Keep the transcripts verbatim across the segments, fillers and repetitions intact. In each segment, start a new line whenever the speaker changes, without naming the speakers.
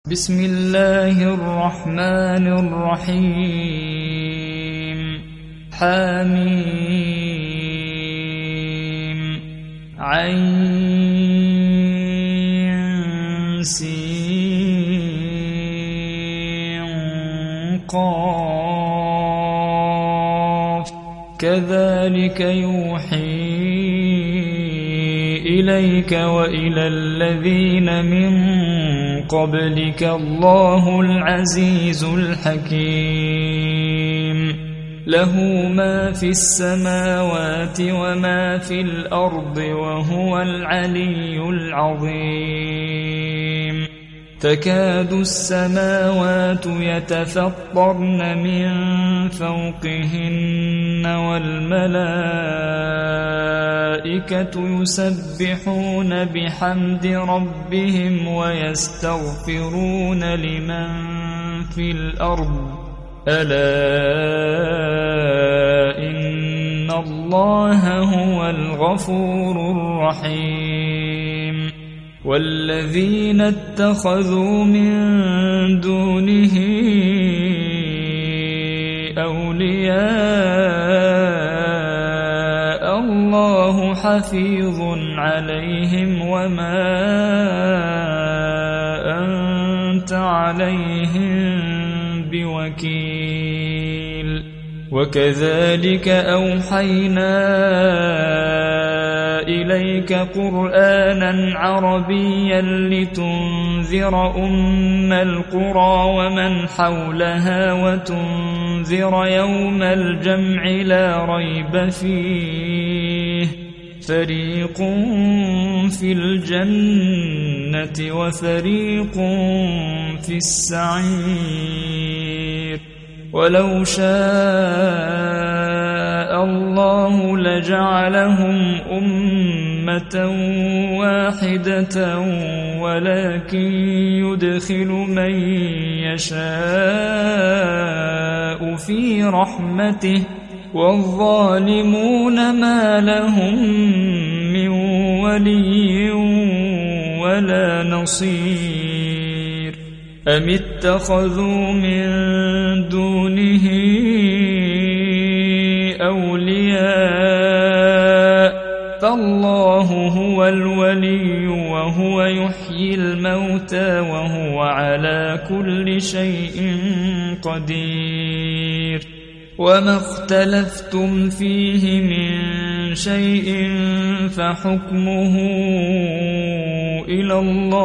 بسم الله الرحمن الرحيم حميم عين سين قاف كذلك يوحي إليك وإلى الذين من قبلك الله العزيز الحكيم له ما في السماوات وما في الأرض وهو العلي العظيم تكاد السماوات يتفطرن من فوقهن والملائكة يسبحون بحمد ربهم ويستغفرون لمن في الأرض ألا إن الله هو الغفور الرحيم والذين اتخذوا من دونه أولياء الله حفيظ عليهم وما أنت عليهم بوكيل وكذلك أوحينا إليك قرآنا عربيا لتنذر أم القرى ومن حولها وتنذر يوم الجمع لا ريب فيه فريق في الجنة وفريق في السعير ولو شاء الله لجعلهم أمة واحدة ولكن يدخل من يشاء في رحمته والظالمون ما لهم من ولي ولا نصير أم اتخذوا من دونه أولياء فالله هو الولي وهو يحيي الموتى وهو على كل شيء قدير وما اختلفتم فيه من شيء فحكمه إلى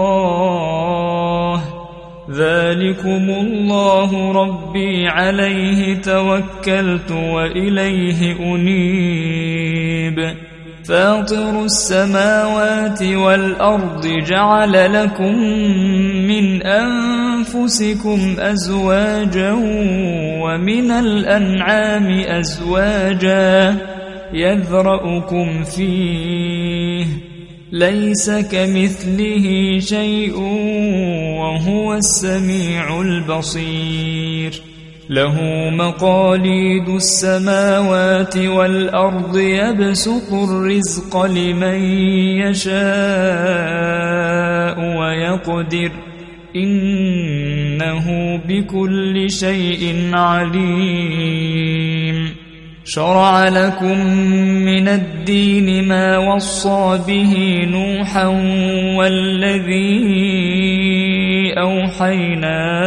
الله ذلكم الله ربي عليه توكلت وإليه أنيب فاطر السماوات والأرض جعل لكم من أنفسكم أزواجا ومن الأنعام أزواجا يذرأكم فيه ليس كمثله شيء وهو السميع البصير له مقاليد السماوات والأرض يبسط الرزق لمن يشاء ويقدر إنه بكل شيء عليم شرع لكم من الدين ما وصى به نوحا والذي أوحينا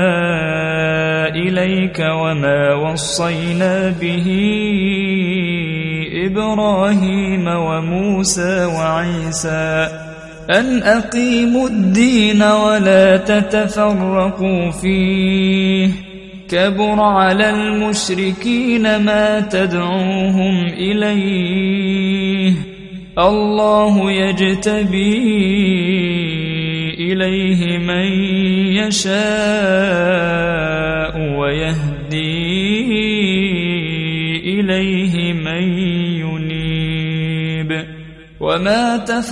إليك وما وصينا به إبراهيم وموسى وعيسى أن أقيموا الدين ولا تتفرقوا فيه كبر على المشركين ما تدعوهم إليه الله يجتبي إليه من يشاء ويهدي إليه من ينيب وما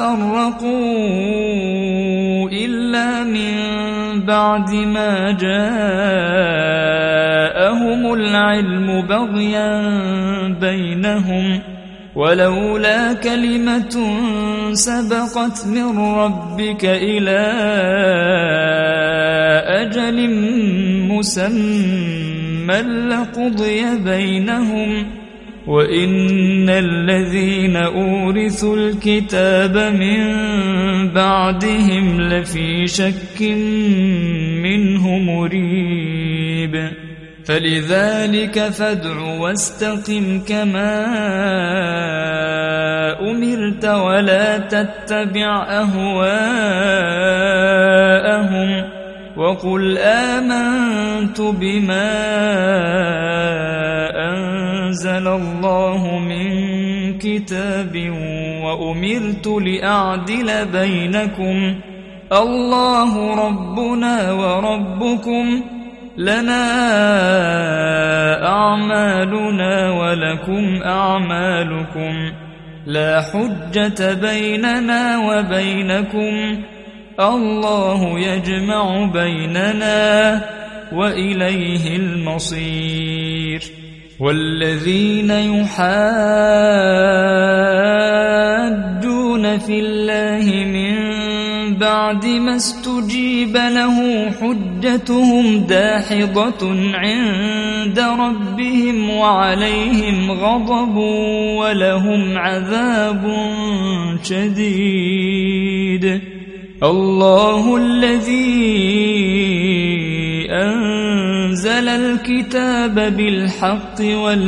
تفرقوا إلا من بعد ما جاءهم العلم بغيا بينهم ولولا كلمة سبقت من ربك إلى أجل مسمى لقضي بينهم وإن الذين أورثوا الكتاب من بعدهم لفي شك منه مريب فلذلك فادع واستقم كما أمرت ولا تتبع أهواءهم وقل آمنت بما أنزل الله من كتاب وأمرت لأعدل بينكم الله ربنا وربكم لنا أعمالنا ولكم أعمالكم لا حجة بيننا وبينكم الله يجمع بيننا وإليه المصير والذين يحاجون في الله من بعد ما استجيب له حجتهم داحضة عند ربهم وعليهم غضب ولهم عذاب شديد الله الذي أنزل الكتاب بالحق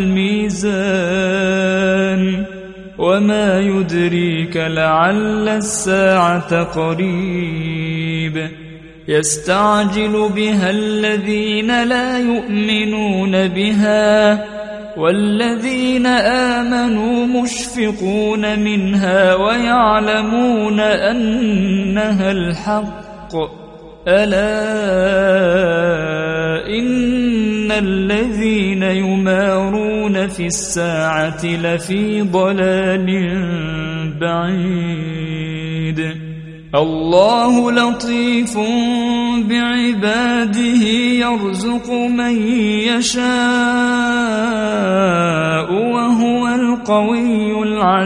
والميزان وما يدريك لعل الساعة قريب يستعجل بها الذين لا يؤمنون بها والذين آمنوا مشفقون منها ويعلمون أنها الحق ألا إن الذين يمارون في الساعة لفي ضلال بعيد الله لطيف بعباده يرزق من يشاء وهو القوي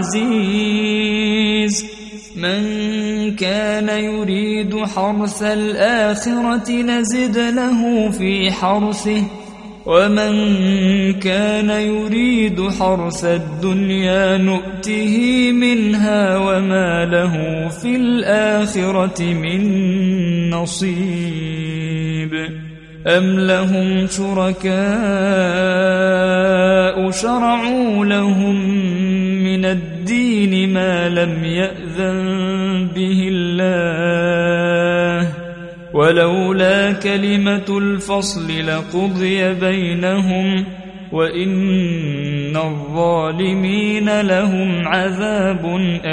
العزيز من كان يريد حرث الآخرة نزد له في حرثه ومن كان يريد حرث الدنيا نؤته منها وما له في الآخرة من نصيب أم لهم شركاء شرعوا لهم من الدين ما لم يأذن به الله ولولا كلمة الفصل لقضي بينهم وإن الظالمين لهم عذاب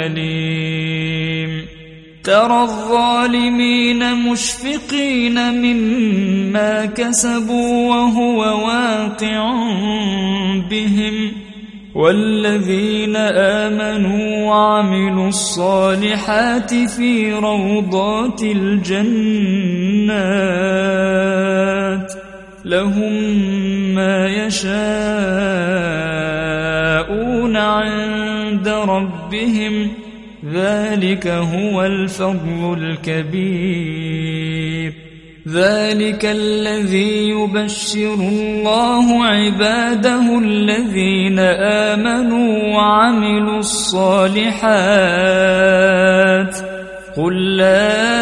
أليم ترى الظالمين مشفقين مما كسبوا وهو واقع بهم والذين آمنوا وعملوا الصالحات في روضات الجنات لهم ما يشاءون عند ربهم ذلك هو الفضل الكبير ذلك الذي يبشر الله عباده الذين آمنوا وعملوا الصالحات قل لا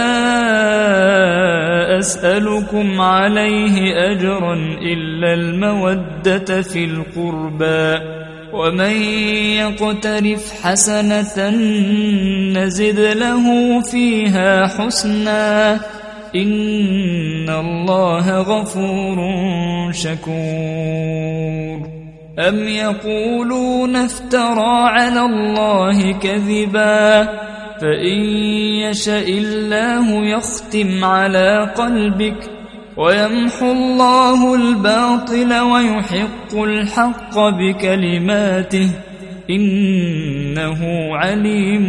أسألكم عليه أجرا إلا المودة في القربى ومن يقترف حسنة نزد له فيها حسنا إن الله غفور شكور أم يقولون افترى على الله كذبا فإن يشاء الله يختم على قلبك ويمحو الله الباطل ويحق الحق بكلماته إنه عليم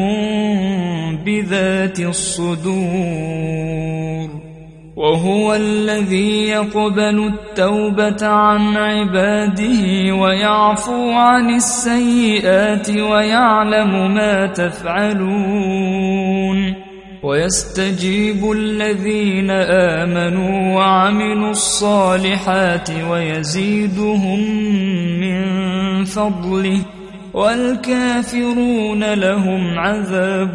بذات الصدور وهو الذي يقبل التوبة عن عباده ويعفو عن السيئات ويعلم ما تفعلون ويستجيب الذين آمنوا وعملوا الصالحات ويزيدهم من فضله والكافرون لهم عذاب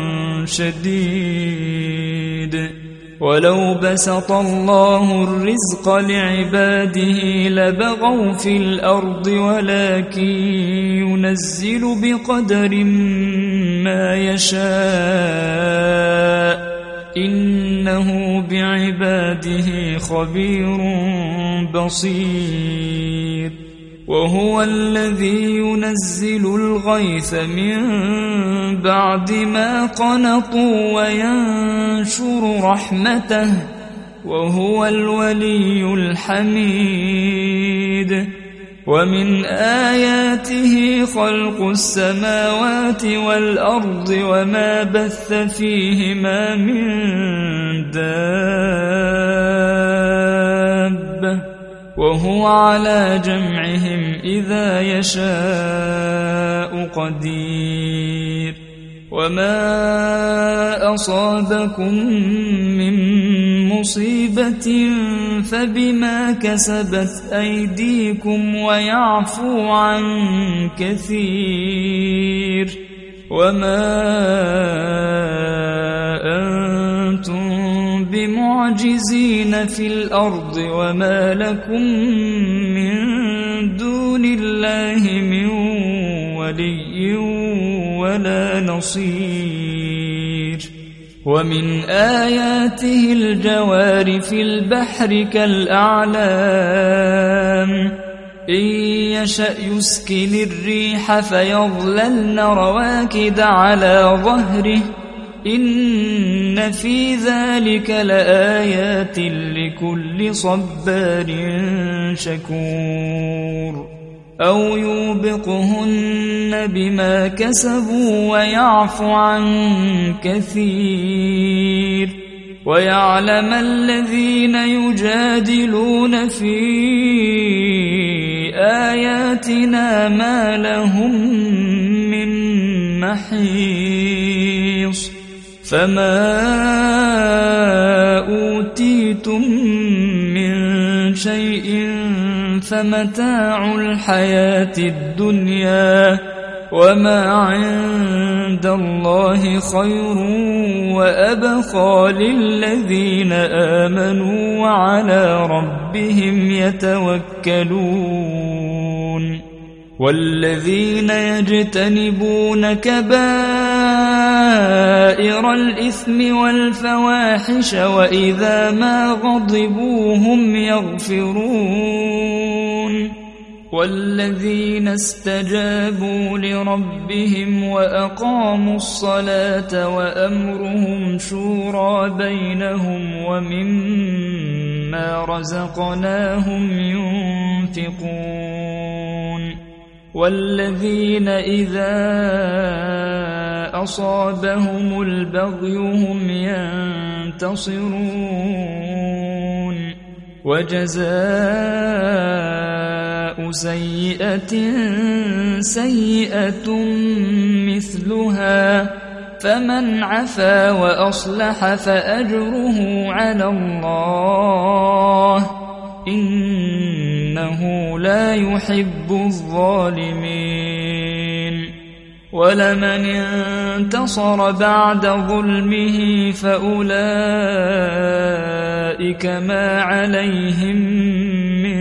شديد. ولو بسط الله الرزق لعباده لبغوا في الأرض ولكن ينزل بقدر ما يشاء إنه بعباده خبير بصير. وهو الذي ينزل الغيث من بعد ما قنطوا وينشر رحمته وهو الولي الحميد. ومن آياته خلق السماوات والأرض وما بث فيهما من دابة وهو على جمعهم إذا يشاء قدير. وما أصابكم من مصيبة فبما كسبت أيديكم ويعفو عن كثير. وما أنتم بمعجزين في الأرض وما لكم من دون الله من ولي ولا نصير. ومن آياته الجوار في البحر كالأعلام إن يشأ يسكن الريح فيظللن رواكد على ظهره إن في ذلك لآيات لكل صبار شكور. أو يوبقهن بما كسبوا ويعفو عن كثير. ويعلم الذين يجادلون في آياتنا ما لهم من محيص. فما أوتيتم من شيء فمتاع الحياة الدنيا وما عند الله خير وأبقى للذين آمنوا وعلى ربهم يتوكلون. والذين يجتنبون كبائر الإثم والفواحش وإذا ما غضبوا هم يغفرون. والذين استجابوا لربهم وأقاموا الصلاة وأمرهم شورى بينهم ومما رزقناهم ينفقون. والذين إذا أصابهم البغي هم ينتصرون. وجزاء سيئة سيئة مثلها فمن عفا وأصلح فأجره على الله إنه لا يحب الظالمين. ولمن انتصر بعد ظلمه فأولئك ما عليهم من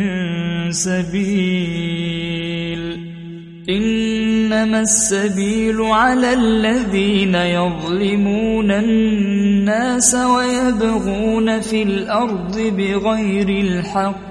سبيل إنما السبيل على الذين يظلمون الناس ويبغون في الأرض بغير الحق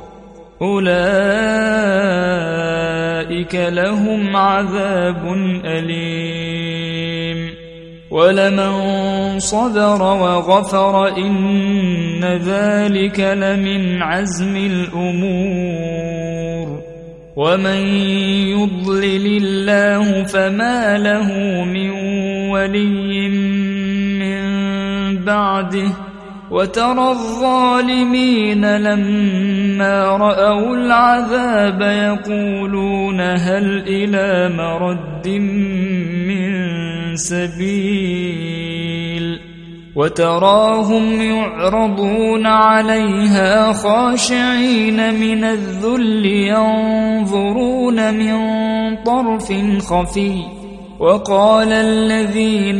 أولئك لهم عذاب أليم. ولمن صبر وغفر إن ذلك لمن عزم الأمور. ومن يضلل الله فما له من ولي من بعده وترى الظالمين لما رأوا العذاب يقولون هل إلى مرد من سبيل وتراهم يعرضون عليها خاشعين من الذل ينظرون من طرف خفي وقال الذين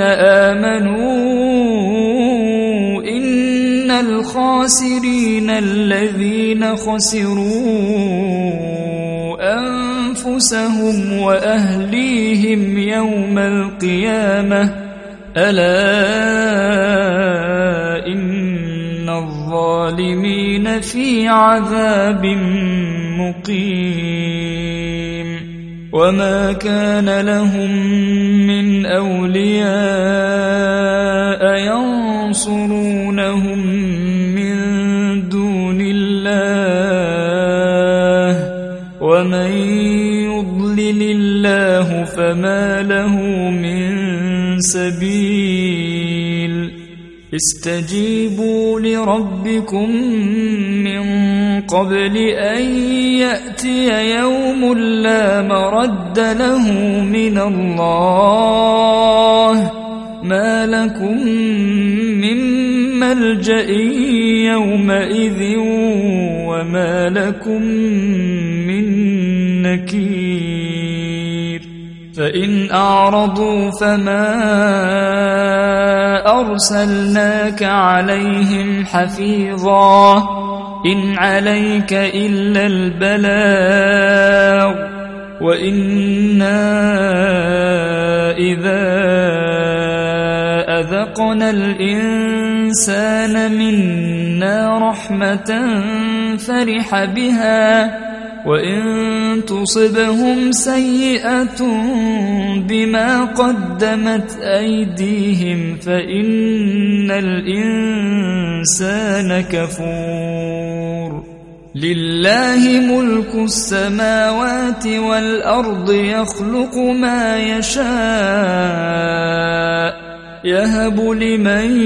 آمنوا إن الخاسرين الذين خسروا أنفسهم وأهليهم يوم القيامة ألا إن الظالمين في عذاب مقيم وما كان لهم من أولياء ينصرونهم من دون الله ومن يضلل الله فما له من سبيل استجيبوا لربكم من قبل أن يأتي يوم لا مرد له من الله ما لكم من ملجأ يومئذ وما لكم من نكير فإن أعرضوا فما أرسلناك عليهم حفيظا إن عليك إلا البلاغ وإنا إذا أذقنا الإنسان منا رحمة فرح بها وإن تصبهم سيئة بما قدمت أيديهم فإن الإنسان كفور لله ملك السماوات والأرض يخلق ما يشاء يهب لمن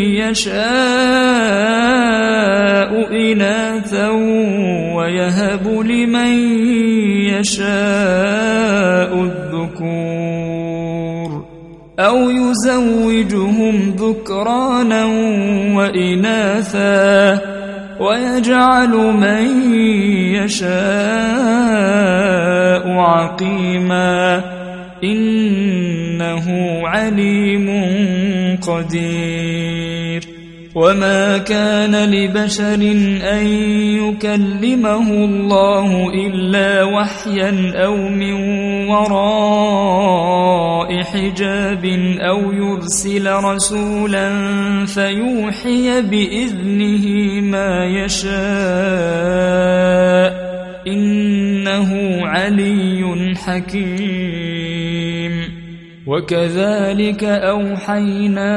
يشاء إناثا ويهب لمن يشاء الذكور أو يزوجهم ذكرانا وإناثا ويجعل من يشاء عقيما إنه عليم قدير وما كان لبشر أن يكلمه الله إلا وحيا أو من وراء حجاب أو يرسل رسولا فيوحي بإذنه ما يشاء إنه علي حكيم وكذلك أوحينا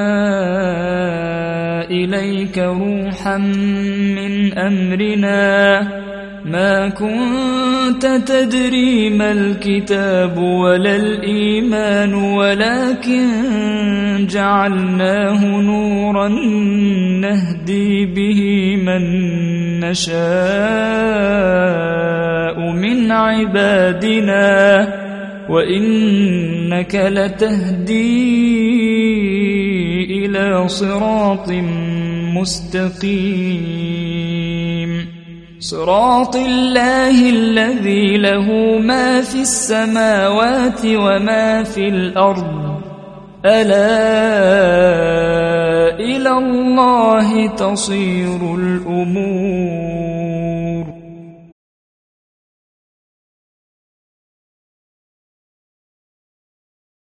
إليك روحا من أمرنا ما كنت تدري ما الكتاب ولا الإيمان ولكن جعلناه نورا نهدي به من نشاء من عبادنا وإنك لتهدي إلى صراط مستقيم صراط الله الذي له ما في السماوات وما في الأرض ألا إلى الله تصير الأمور